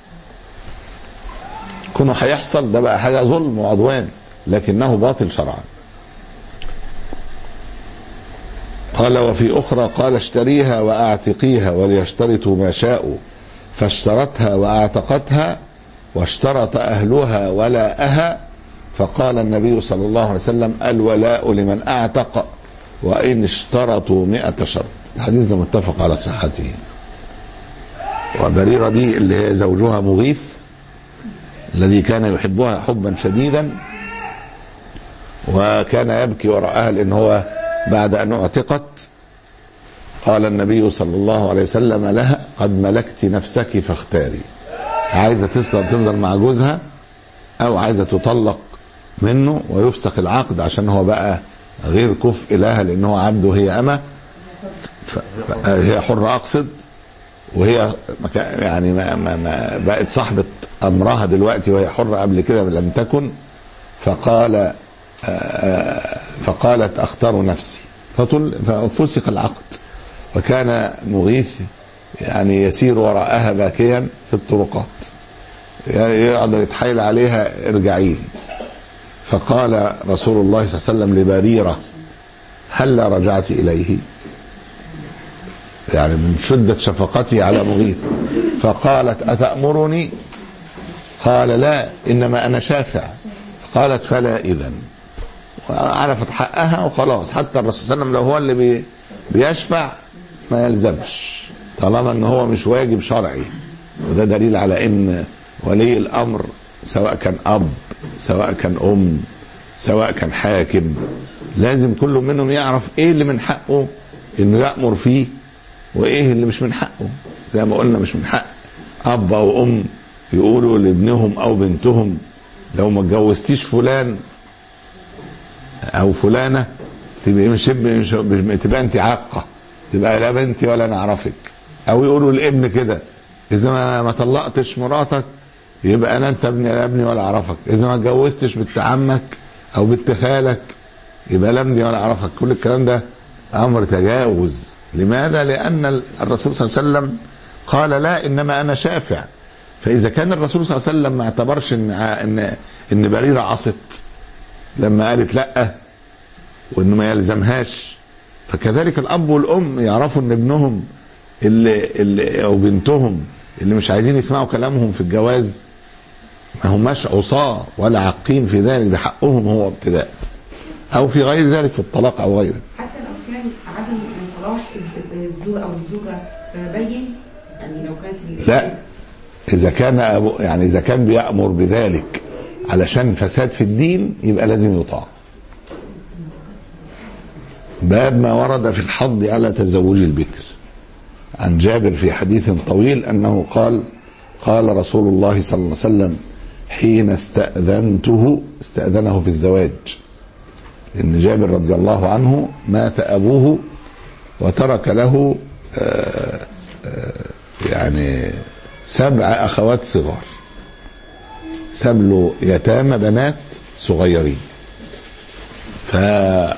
كونه هيحصل ده بقى حاجة ظلم وعدوان، لكنه باطل شرعا. قال وفي أخرى قال اشتريها وأعتقيها وليشترطوا ما شاءوا، فاشترتها وأعتقتها واشترط أهلها ولاءها، فقال النبي صلى الله عليه وسلم الولاء لمن أعتق وإن اشترطوا مئة شرط. الحديث ده متفق على صحته. وبريرة دي اللي هي زوجها مغيث الذي كان يحبها حبا شديدا، وكان يبكي وراءها لأن هو بعد أن اعتقت قال النبي صلى الله عليه وسلم لها قد ملكت نفسك فاختاري، عايزة تفضل مع جوزها أو عايزة تطلق منه ويفسخ العقد عشان هو بقى غير كفء لها لأنه هو عبد وهي أمة، هي حرة أقصد، وهي يعني ما ما ما بقت صاحبة أمرها دلوقتي وهي حرة، قبل كده لم تكن. فقال فقالت أختار نفسي، ففسق العقد. وكان مغيث يعني يسير وراءها باكيا في الطرقات، يقدر يتحايل عليها ارجعي. فقال رسول الله صلى الله عليه وسلم لبريرة هل رجعت إليه، يعني من شدة شفقته على مغيث. فقالت أتأمرني؟ قال لا إنما أنا شافع. قالت فلا إذن، وعرفت حقها وخلاص. حتى الرسول صلى الله عليه وسلم لو هو اللي بي بيشفع ما يلزمش طالما ان هو مش واجب شرعي. وده دليل على ان ولي الامر سواء كان اب سواء كان ام سواء كان حاكم لازم كل منهم يعرف ايه اللي من حقه انه يأمر فيه وايه اللي مش من حقه. زي ما قلنا مش من حق اب او ام يقولوا لابنهم او بنتهم لو ما اتجوزتيش فلان او فلانه تبقى مش تبقى انت عاقه، تبقى لا بنتي ولا نعرفك. او يقولوا الابن كده اذا ما, ما طلقتش مراتك يبقى انا انت ابني لا ابني ولا اعرفك، اذا ما اتجوزتش بنت عمك او بنت خالك يبقى لا ابني ولا اعرفك. كل الكلام ده امر تجاوز. لماذا؟ لان الرسول صلى الله عليه وسلم قال لا انما انا شافع. فاذا كان الرسول صلى الله عليه وسلم ما اعتبرش ان ان ان بريرة عصت لما قالت لا وانه ما يلزمهاش، فكذلك الاب والام يعرفوا ان ابنهم اللي, اللي او بنتهم اللي مش عايزين يسمعوا كلامهم في الجواز ما هماش عصاه ولا عاقين في ذلك، ده حقهم هو ابتداء، او في غير ذلك في الطلاق او غيره. حتى لو كان عدم صلاح الزوج او الزوجه بين، يعني لو كانت لا اذا كان أبو يعني اذا كان بيأمر بذلك علشان فساد في الدين يبقى لازم يطاع. باب ما ورد في الحض على تزوج البكر. عن جابر في حديث طويل أنه قال قال رسول الله صلى الله عليه وسلم حين استأذنته استأذنه في الزواج، لأن جابر رضي الله عنه مات أبوه وترك له آآ آآ يعني سبع أخوات صغار، ساب له يتامى بنات صغيرين. فرغب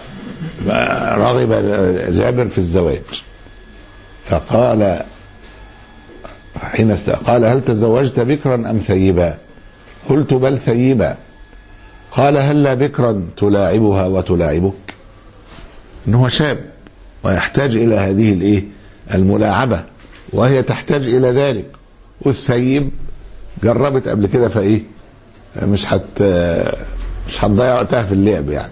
جابر في الزواج فقال حين قال هل تزوجت بكرا أم ثيبا؟ قلت بل ثيبا. قال هل لا بكرا تلاعبها وتلاعبك؟ إنه شاب ويحتاج إلى هذه الإيه الملاعبة وهي تحتاج إلى ذلك، والثيب جربت قبل كده فإيه مش حت مش هتضيع وقتها في اللعب يعني.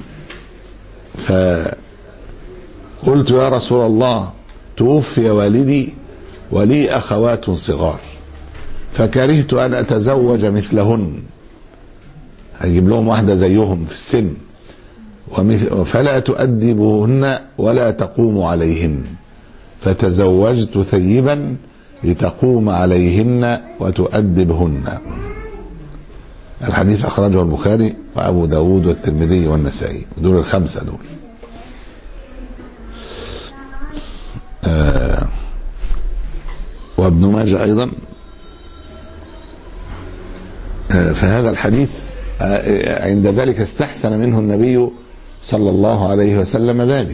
فقلت يا رسول الله توفي والدي ولي أخوات صغار فكرهت أن أتزوج مثلهن، هجيب لهم واحدة زيهم في السن، فلا تؤدبهن ولا تقوم عليهن، فتزوجت ثيبا لتقوم عليهن وتؤدبهن. الحديث أخرجه البخاري وأبو داود والترمذي والنسائي، دول الخمسة دول. آه وابن ماجه أيضا. آه فهذا الحديث آه عند ذلك استحسن منه النبي صلى الله عليه وسلم ذلك،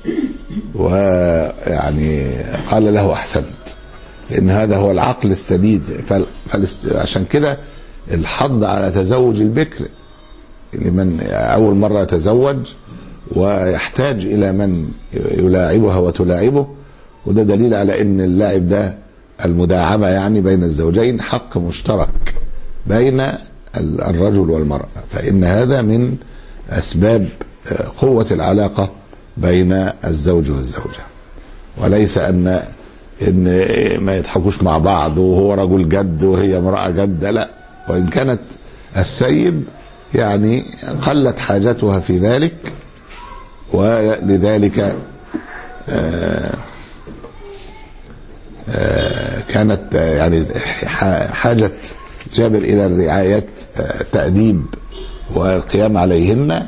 ويعني قال له أحسنت، لأن هذا هو العقل السديد. فعشان كده الحض على تزوج البكر لمن أول مرة يتزوج ويحتاج إلى من يلاعبها وتلاعبه، وده دليل على أن اللاعب ده المداعبة يعني بين الزوجين حق مشترك بين الرجل والمرأة، فإن هذا من أسباب قوة العلاقة بين الزوج والزوجة، وليس أن إن ما يضحكوش مع بعض وهو رجل جد وهي امرأة جد، لا. وإن كانت الثيب يعني قلت حاجتها في ذلك، ولذلك آآ آآ كانت يعني حاجة جابر إلى الرعاية تأديب والقيام عليهن،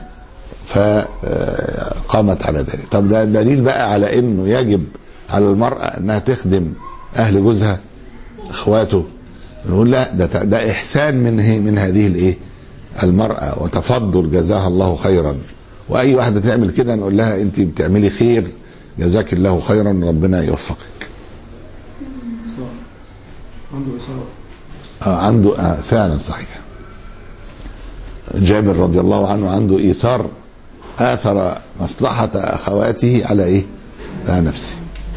فقامت على ذلك. طب ده دليل بقى على انه يجب على المرأة انها تخدم اهل جوزها اخواته، نقول لا، ده, ده احسان من من هذه الايه المرأة وتفضل جزاها الله خيرا. واي واحدة تعمل كده نقول لها انت بتعملي خير، جزاك الله خيرا، ربنا يوفقك. عنده إصابة. آه عنده آه فعلا صحيح. جابر رضي الله عنه عنده إيثار، آثر مصلحة أخواته على إيه؟ على نفسه.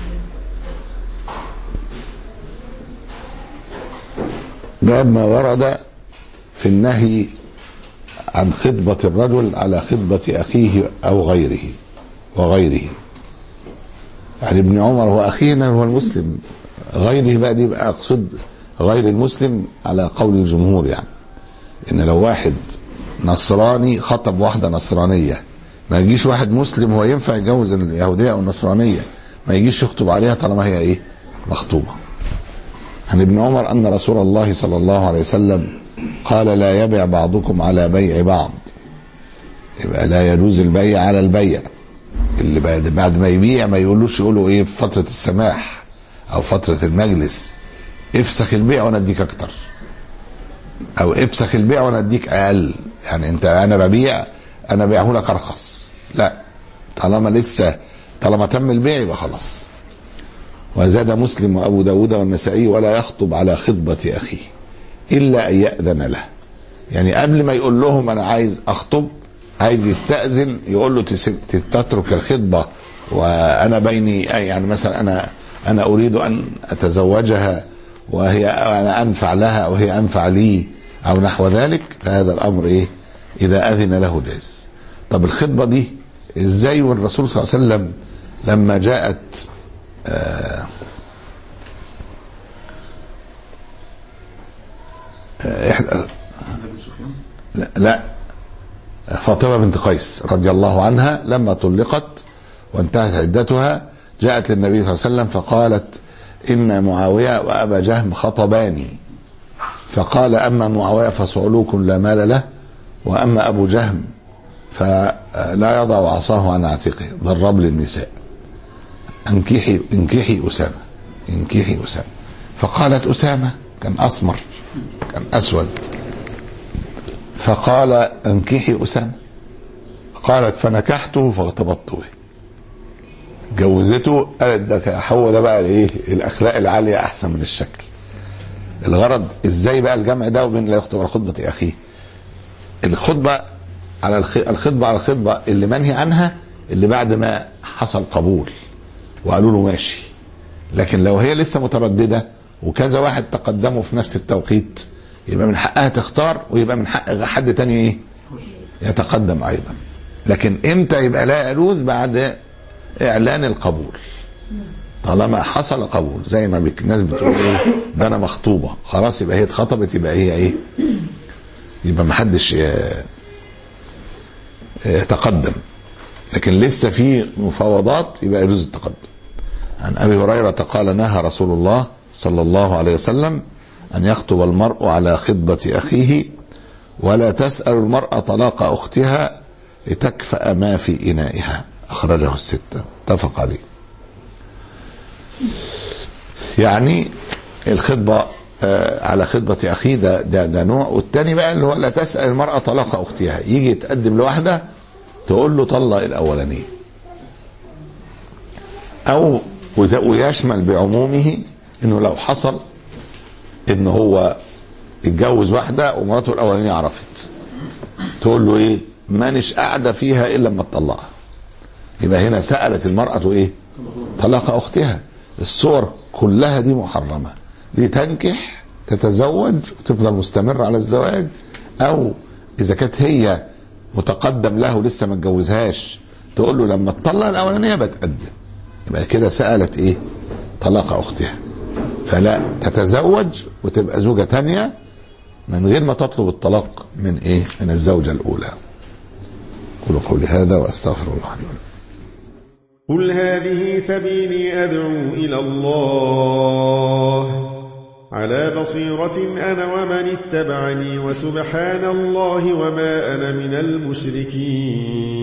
باب ما ورد في النهي عن خطبة الرجل على خطبة أخيه أو غيره وغيره. يعني ابن عمر هو أخينا هو المسلم، غيره بقى دي بقى أقصد غير المسلم على قول الجمهور، يعني إن لو واحد نصراني خطب واحدة نصرانية، ما يجيش واحد مسلم هو ينفع يتجوز اليهودية أو النصرانية، ما يجيش يخطب عليها طالما هي إيه مخطوبة. عن ابن عمر أن رسول الله صلى الله عليه وسلم قال لا يبيع بعضكم على بيع بعض، يبقى لا يجوز البيع على البيع. اللي بعد ما يبيع ما يقولوش يقولوا إيه في فترة السماح أو فترة المجلس افسخ البيع وانا اديك اكتر، او افسخ البيع وانا اديك اقل، يعني انت انا ببيع انا بيعه لك ارخص، لا، طالما لسه طالما تم البيع يبقى خلاص. وزاد مسلم وابو داود والنسائي ولا يخطب على خطبة اخيه الا ان يأذن له، يعني قبل ما يقول لهم انا عايز اخطب عايز يستأذن، يقول له تترك الخطبة وانا بيني، يعني مثلا انا انا اريد ان اتزوجها وهي انا انفع لها او هي انفع لي او نحو ذلك، فهذا الامر ايه اذا اذن له جاز. طب الخطبه دي ازاي؟ والرسول صلى الله عليه وسلم لما جاءت آه آه لا, لا فاطمه بنت قيس رضي الله عنها لما طلقت وانتهت عدتها جاءت للنبي صلى الله عليه وسلم فقالت إن معاوية وأبا جهم خطباني، فقال أما معاوية فصعلوك لا مال له، وأما أبو جهم فلا يضع عصاه عن عاتقه ضرب للنساء، انكحي انكحي أسامة انكحي أسامة. فقالت أسامة كان أسمر كان أسود، فقال انكحي أسامة، قالت فنكحته فاغتبطت به، جوزته. قالت ده هو ده بقى الايه الاخلاق العاليه احسن من الشكل. الغرض ازاي بقى الجمع ده وبين لا يخطب على خطبه اخيه؟ الخطبه على الخطبه على الخطبه اللي منهي عنها اللي بعد ما حصل قبول وقالوا له ماشي، لكن لو هي لسه متردده وكذا واحد تقدموا في نفس التوقيت يبقى من حقها تختار، ويبقى من حق حد تاني ايه يتقدم ايضا. لكن امتى يبقى لا يجوز؟ بعد اعلان القبول، طالما حصل قبول، زي ما الناس بتقول ايه ده انا مخطوبه خلاص، يبقى هي اتخطبت، يبقى هي ايه يبقى محدش يتقدم. لكن لسه في مفاوضات يبقى يجوز التقدم. عن ابي هريره قال نهى رسول الله صلى الله عليه وسلم ان يخطب المرء على خطبه اخيه ولا تسأل المرأة طلاق اختها لتكفأ ما في انائها، أخرجه الستة اتفق عليه. يعني الخطبة آه على خطبة أخيه ده, ده, ده نوع. والتاني بقى اللي هو لا تسأل المرأة طلاق أختها، يجي يتقدم لواحدة تقول له طلق الأولانية، أو ويشمل بعمومه إنه لو حصل إنه هو اتجوز واحدة ومراته الأولانية عرفت، تقول له إيه مانيش قاعدة فيها إلا لما تطلقها، يبقى هنا سألت المرأة ايه؟ طلاق اختها. الصور كلها دي محرمة، لتنكح تتزوج وتفضل مستمر على الزواج، او اذا كانت هي متقدم له لسه ما اتجوزهاش تقول له لما تطلق الاولانيه بتقدم، يبقى كده سألت ايه؟ طلاق اختها. فلا تتزوج وتبقى زوجة تانية من غير ما تطلب الطلاق من ايه؟ من الزوجة الاولى. قولوا قولي هذا واستغفر الله لي ولكم. قل هذه سبيلي أدعو إلى الله على بصيرة أنا ومن اتبعني وسبحان الله وما أنا من المشركين.